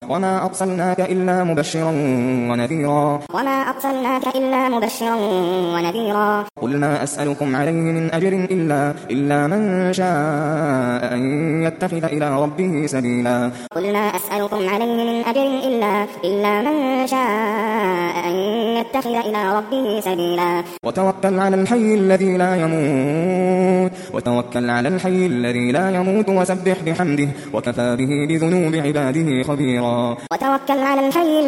وما أرسلناك إلا مبشرا ونذيرا قل ما أسألكم عليه من أجر إلا من شاء أن يتخذ إلى ربه سبيلا وتوكل على الحي الذي لا يموت وسبح بحمده وكفى به بذنوب عباده خبيرا وتوكل على الحي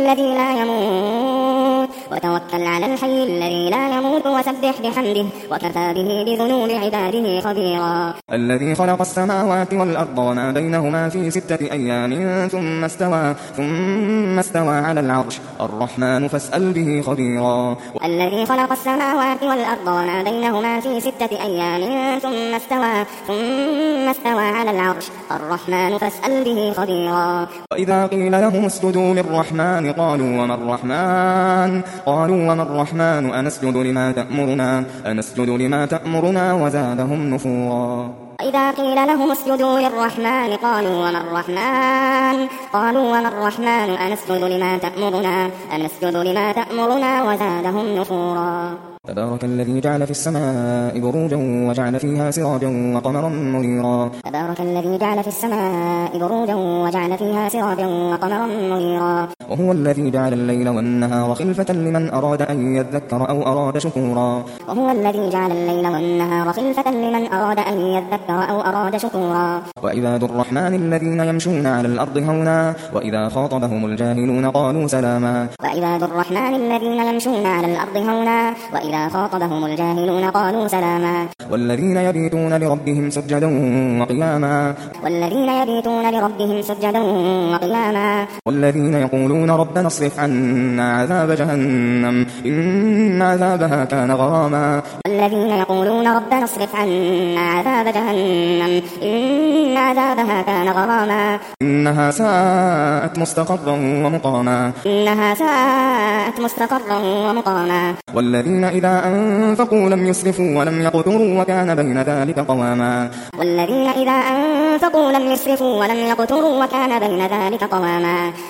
الذي لا يموت وسبح بحمده وكفى به بذنوب عباده خبيرا الذي خلق السماوات والأرض وما بينهما في 6 أيام ثم استوى على العرش الرحمن فاسأل به خبيرا الذي خلق السماوات والأرض وما بينهما في 6 أيام ثم استوى على العرش الرحمن فاسأل به خبيرا وإذا قيل لهم اسجدوا للرحمن قالوا وما الرحمن أنسجد لما تأمرنا وزادهم نفورا وإذا قيل لهم اسجدوا للرحمن قالوا وما الرحمن أنسجد لما تأمرنا وزادهم نفورا تبارك الذي جعل في السماء بروجا وجعل فيها سراجا وقمرا منيرا وهو الذي جعل الليل والنهار خلفة لمن أراد أن يذكر أو أراد شكورا وعباد الرحمن الذين يمشون على الأرض هونا وإذا خاطبهم الجاهلون قالوا سلاما والذين يبيتون لربهم سجدا وقياما والذين يقولون ربنا اصرف عنا عذاب جهنم إن عذابها كان غراما إنها ساءت مستقرا ومقاما والذين إذا أنفقوا لم يسرفوا ولم يقتروا وكان بين ذلك قواما